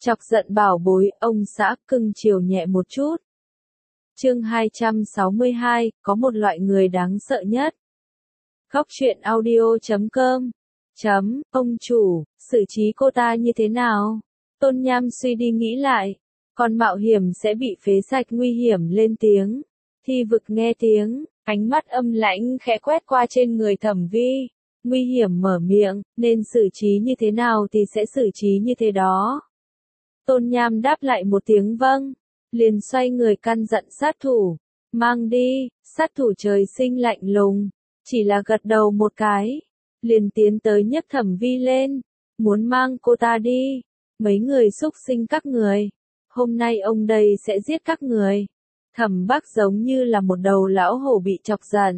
Chọc giận bảo bối, ông xã cưng chiều nhẹ một chút. Chương 262, có một loại người đáng sợ nhất. Góc truyện audio.com. Ông chủ, xử trí cô ta như thế nào? Tôn Nham suy đi nghĩ lại. Còn mạo hiểm sẽ bị phế sạch nguy hiểm lên tiếng. Thi vực nghe tiếng, ánh mắt âm lãnh khẽ quét qua trên người Thẩm Vi. Nguy hiểm mở miệng, nên xử trí như thế nào thì sẽ xử trí như thế đó. Tôn Nham đáp lại một tiếng vâng, liền xoay người căn dặn sát thủ, mang đi. Sát thủ trời sinh lạnh lùng, chỉ là gật đầu một cái, liền tiến tới nhấc Thẩm Vi lên, muốn mang cô ta đi. Mấy người xúc sinh các người, hôm nay ông đây sẽ giết các người. Thẩm Bắc giống như là một đầu lão hổ bị chọc giận,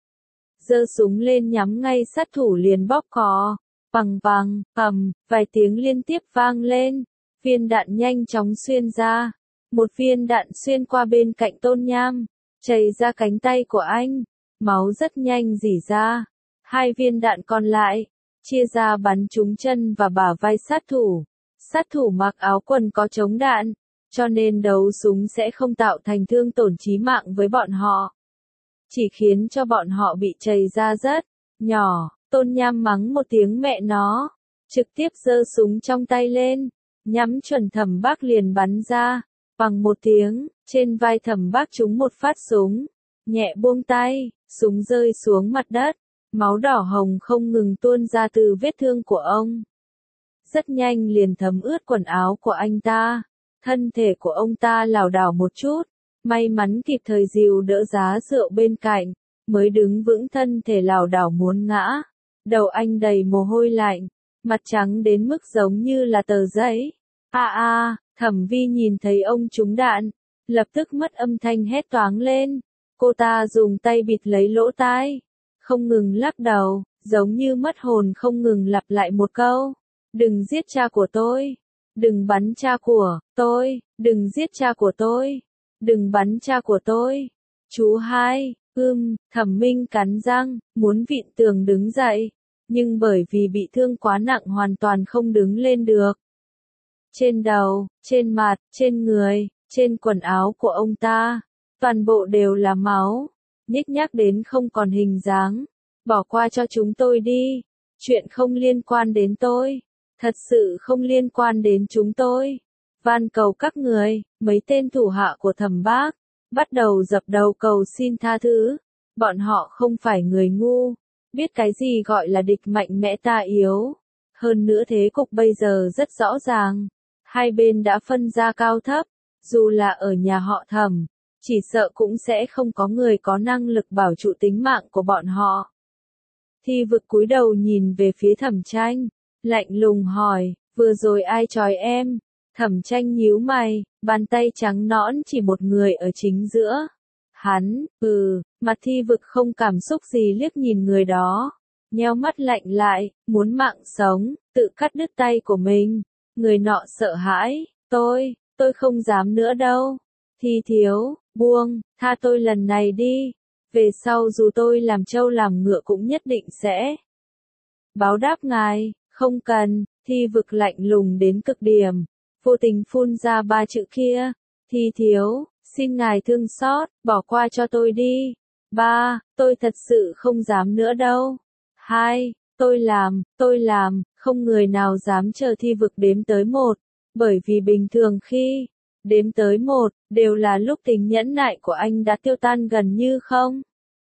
giơ súng lên nhắm ngay sát thủ liền bóp cò. Bằng bằng, vài tiếng liên tiếp vang lên, viên đạn nhanh chóng xuyên ra. Một viên đạn xuyên qua bên cạnh Tôn Nham, chảy ra cánh tay của anh, máu rất nhanh rỉ ra. Hai viên đạn còn lại, chia ra bắn trúng chân và bả vai sát thủ. Sát thủ mặc áo quần có chống đạn, cho nên đấu súng sẽ không tạo thành thương tổn chí mạng với bọn họ, chỉ khiến cho bọn họ bị chảy ra rất nhỏ. Tôn Nham mắng một tiếng mẹ nó, trực tiếp giơ súng trong tay lên, nhắm chuẩn Thẩm Bắc liền bắn ra. Bằng một tiếng, trên vai Thẩm Bắc trúng một phát súng, nhẹ buông tay, súng rơi xuống mặt đất, máu đỏ hồng không ngừng tuôn ra từ vết thương của ông. Rất nhanh liền thấm ướt quần áo của anh ta, thân thể của ông ta lảo đảo một chút, may mắn kịp thời dìu đỡ giá rượu bên cạnh, mới đứng vững thân thể lảo đảo muốn ngã. Đầu anh đầy mồ hôi lạnh, mặt trắng đến mức giống như là tờ giấy. Thẩm Vi nhìn thấy ông trúng đạn, lập tức mất âm thanh hét toáng lên. Cô ta dùng tay bịt lấy lỗ tai, không ngừng lắc đầu, giống như mất hồn không ngừng lặp lại một câu. Đừng giết cha của tôi, đừng bắn cha của tôi, đừng giết cha của tôi, đừng bắn cha của tôi. Chú hai, Thẩm Minh cắn răng, muốn vịn tường đứng dậy, nhưng bởi vì bị thương quá nặng hoàn toàn không đứng lên được. Trên đầu, trên mặt, trên người, trên quần áo của ông ta, toàn bộ đều là máu, nhếch nhác đến không còn hình dáng. Bỏ qua cho chúng tôi đi, chuyện không liên quan đến tôi, thật sự không liên quan đến chúng tôi. Van cầu các người. Mấy tên thủ hạ của Thẩm Bắc bắt đầu dập đầu cầu xin tha thứ. Bọn họ không phải người ngu, biết cái gì gọi là địch mạnh mẽ ta yếu. Hơn nữa thế cục bây giờ rất rõ ràng, hai bên đã phân ra cao thấp, dù là ở nhà họ Thẩm, chỉ sợ cũng sẽ không có người có năng lực bảo trụ tính mạng của bọn họ. Thi vực cúi đầu nhìn về phía Thẩm Tranh, lạnh lùng hỏi, vừa rồi ai trói em? Thẩm Tranh nhíu mày, bàn tay trắng nõn chỉ một người ở chính giữa. Hắn, mặt Thi vực không cảm xúc gì liếc nhìn người đó, nheo mắt lạnh lại, muốn mạng sống, tự cắt đứt tay của mình. Người nọ sợ hãi, tôi không dám nữa đâu. Thi thiếu, buông, tha tôi lần này đi. Về sau dù tôi làm trâu làm ngựa cũng nhất định sẽ báo đáp ngài. Không cần. Thi vực lạnh lùng đến cực điểm, vô tình phun ra ba chữ kia. Thi thiếu, xin ngài thương xót, bỏ qua cho tôi đi. 3. Tôi thật sự không dám nữa đâu. 2. Tôi làm, không người nào dám chờ Thi vực đếm tới 1, bởi vì bình thường khi đếm tới 1, đều là lúc tính nhẫn nại của anh đã tiêu tan gần như không.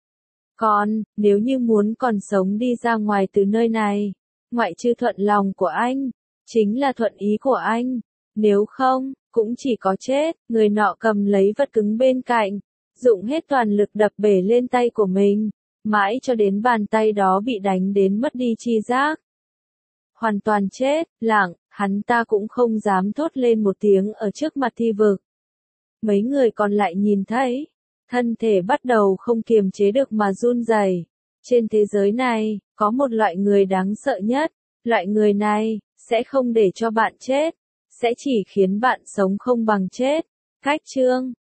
Còn, nếu như muốn còn sống đi ra ngoài từ nơi này, ngoại trừ thuận lòng của anh, chính là thuận ý của anh, nếu không, cũng chỉ có chết. Người nọ cầm lấy vật cứng bên cạnh, dụng hết toàn lực đập bể lên tay của mình, mãi cho đến bàn tay đó bị đánh đến mất đi tri giác. Hoàn toàn chết, lặng, hắn ta cũng không dám thốt lên một tiếng ở trước mặt Thi vực. Mấy người còn lại nhìn thấy, thân thể bắt đầu không kiềm chế được mà run rẩy. Trên thế giới này, có một loại người đáng sợ nhất, loại người này sẽ không để cho bạn chết, sẽ chỉ khiến bạn sống không bằng chết. Cách chương